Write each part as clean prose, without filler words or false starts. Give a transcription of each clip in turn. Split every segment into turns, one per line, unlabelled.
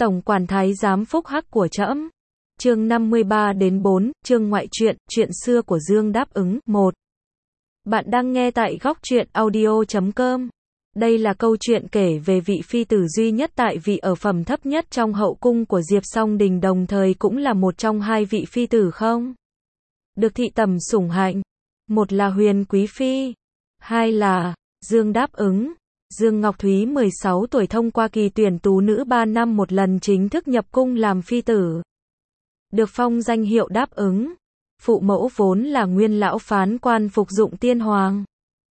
Tổng quản thái giám phúc hắc của trẫm. Chương 53-4, chương ngoại truyện, chuyện xưa của Dương đáp ứng. 1. Bạn đang nghe tại góc truyện audio.com. Đây là câu chuyện kể về vị phi tử duy nhất tại vị ở phẩm thấp nhất trong hậu cung của Diệp Song Đình, đồng thời cũng là một trong hai vị phi tử không được thị tầm sủng hạnh. Một là Huyền Quý Phi, hai là Dương đáp ứng. Dương Ngọc Thúy 16 tuổi thông qua kỳ tuyển tú nữ 3 năm một lần chính thức nhập cung làm phi tử. Được phong danh hiệu đáp ứng. Phụ mẫu vốn là nguyên lão phán quan phục dụng tiên hoàng.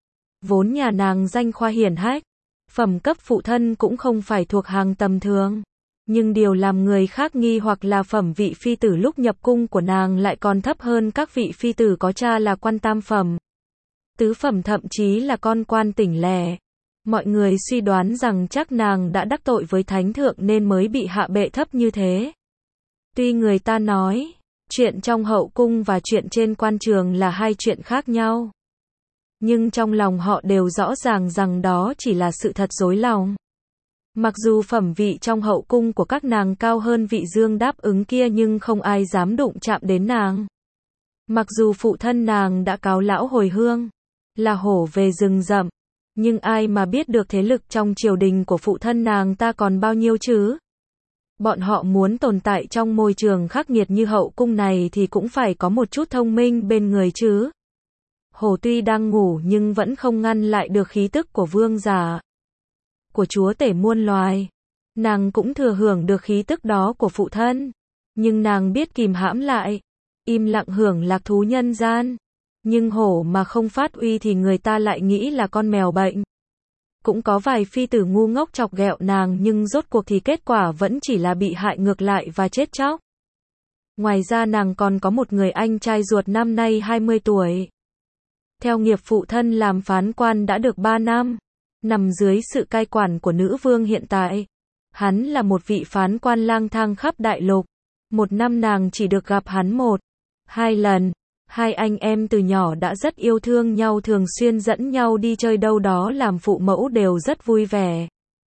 Vốn nhà nàng danh khoa hiển hách. Phẩm cấp phụ thân cũng không phải thuộc hàng tầm thường. Nhưng điều làm người khác nghi hoặc là phẩm vị phi tử lúc nhập cung của nàng lại còn thấp hơn các vị phi tử có cha là quan tam phẩm, tứ phẩm, thậm chí là con quan tỉnh lẻ. Mọi người suy đoán rằng chắc nàng đã đắc tội với thánh thượng nên mới bị hạ bệ thấp như thế. Tuy người ta nói, chuyện trong hậu cung và chuyện trên quan trường là hai chuyện khác nhau, nhưng trong lòng họ đều rõ ràng rằng đó chỉ là sự thật dối lòng. Mặc dù phẩm vị trong hậu cung của các nàng cao hơn vị Dương đáp ứng kia nhưng không ai dám đụng chạm đến nàng. Mặc dù phụ thân nàng đã cáo lão hồi hương, là hổ về rừng rậm, nhưng ai mà biết được thế lực trong triều đình của phụ thân nàng ta còn bao nhiêu chứ? Bọn họ muốn tồn tại trong môi trường khắc nghiệt như hậu cung này thì cũng phải có một chút thông minh bên người chứ. Hổ tuy đang ngủ nhưng vẫn không ngăn lại được khí tức của vương giả, của chúa tể muôn loài. Nàng cũng thừa hưởng được khí tức đó của phụ thân, nhưng nàng biết kìm hãm lại, im lặng hưởng lạc thú nhân gian. Nhưng hổ mà không phát uy thì người ta lại nghĩ là con mèo bệnh. Cũng có vài phi tử ngu ngốc chọc ghẹo nàng nhưng rốt cuộc thì kết quả vẫn chỉ là bị hại ngược lại và chết chóc. Ngoài ra nàng còn có một người anh trai ruột năm nay 20 tuổi. Theo nghiệp phụ thân làm phán quan đã được 3 năm, nằm dưới sự cai quản của nữ vương hiện tại. Hắn là một vị phán quan lang thang khắp đại lục. Một năm nàng chỉ được gặp hắn 1-2 lần. Hai anh em từ nhỏ đã rất yêu thương nhau, thường xuyên dẫn nhau đi chơi đâu đó làm phụ mẫu đều rất vui vẻ.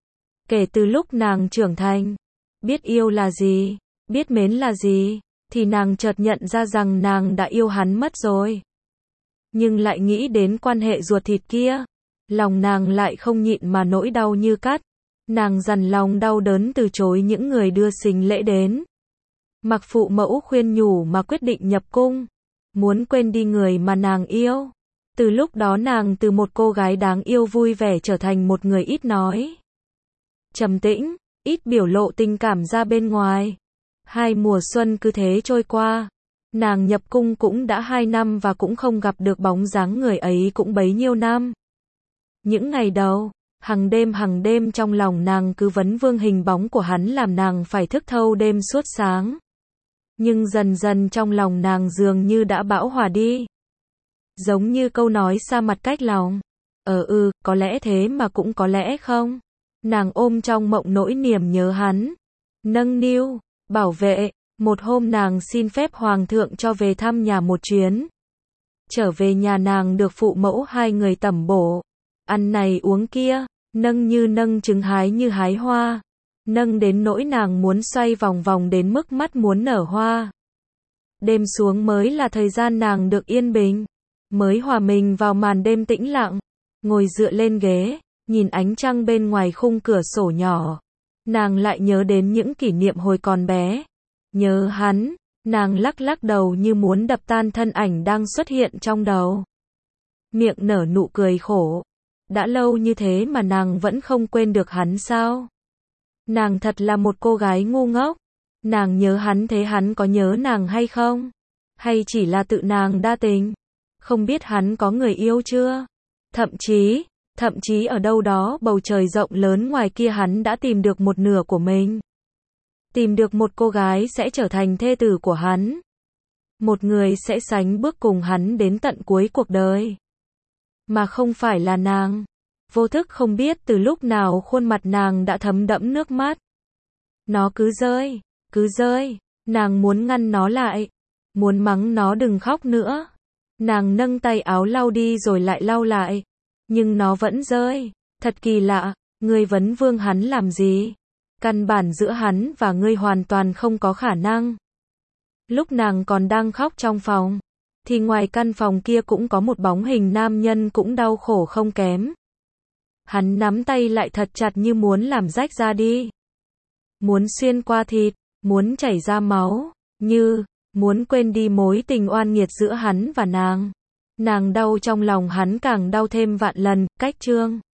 Kể từ lúc nàng trưởng thành, biết yêu là gì, biết mến là gì, thì nàng chợt nhận ra rằng nàng đã yêu hắn mất rồi. Nhưng lại nghĩ đến quan hệ ruột thịt kia, lòng nàng lại không nhịn mà nỗi đau như cắt. Nàng dằn lòng đau đớn từ chối những người đưa sính lễ đến. Mặc phụ mẫu khuyên nhủ mà quyết định nhập cung. Muốn quên đi người mà nàng yêu. Từ lúc đó nàng từ một cô gái đáng yêu vui vẻ trở thành một người ít nói, trầm tĩnh, ít biểu lộ tình cảm ra bên ngoài. 2 mùa xuân cứ thế trôi qua. Nàng nhập cung cũng đã 2 năm và cũng không gặp được bóng dáng người ấy cũng bấy nhiêu năm. Những ngày đầu, hàng đêm trong lòng nàng cứ vấn vương hình bóng của hắn làm nàng phải thức thâu đêm suốt sáng. Nhưng dần dần trong lòng nàng dường như đã bão hòa đi. Giống như câu nói xa mặt cách lòng. Có lẽ thế mà cũng có lẽ không. Nàng ôm trong mộng nỗi niềm nhớ hắn. Nâng niu, bảo vệ. Một hôm nàng xin phép hoàng thượng cho về thăm nhà một chuyến. Trở về nhà nàng được phụ mẫu 2 người tẩm bổ. Ăn này uống kia, nâng như nâng trứng, hái như hái hoa. Nâng đến nỗi nàng muốn xoay vòng vòng đến mức mắt muốn nở hoa. Đêm xuống mới là thời gian nàng được yên bình, mới hòa mình vào màn đêm tĩnh lặng. Ngồi dựa lên ghế, nhìn ánh trăng bên ngoài khung cửa sổ nhỏ. Nàng lại nhớ đến những kỷ niệm hồi còn bé. Nhớ hắn, nàng lắc lắc đầu như muốn đập tan thân ảnh đang xuất hiện trong đầu. Miệng nở nụ cười khổ. Đã lâu như thế mà nàng vẫn không quên được hắn sao? Nàng thật là một cô gái ngu ngốc. Nàng nhớ hắn thế hắn có nhớ nàng hay không? Hay chỉ là tự nàng đa tình? Không biết hắn có người yêu chưa? Thậm chí ở đâu đó bầu trời rộng lớn ngoài kia hắn đã tìm được một nửa của mình. Tìm được một cô gái sẽ trở thành thê tử của hắn. Một người sẽ sánh bước cùng hắn đến tận cuối cuộc đời. Mà không phải là nàng. Vô thức không biết từ lúc nào khuôn mặt nàng đã thấm đẫm nước mắt. Nó cứ rơi. Nàng muốn ngăn nó lại. Muốn mắng nó đừng khóc nữa. Nàng nâng tay áo lau đi rồi lại lau lại. Nhưng nó vẫn rơi. Thật kỳ lạ, ngươi vấn vương hắn làm gì? căn bản giữa hắn và ngươi hoàn toàn không có khả năng. Lúc nàng còn đang khóc trong phòng, thì ngoài căn phòng kia cũng có một bóng hình nam nhân cũng đau khổ không kém. Hắn nắm tay lại thật chặt như muốn làm rách ra đi. Muốn xuyên qua thịt, muốn chảy ra máu, như muốn quên đi mối tình oan nghiệt giữa hắn và nàng. Nàng đau trong lòng hắn càng đau thêm vạn lần, cách chương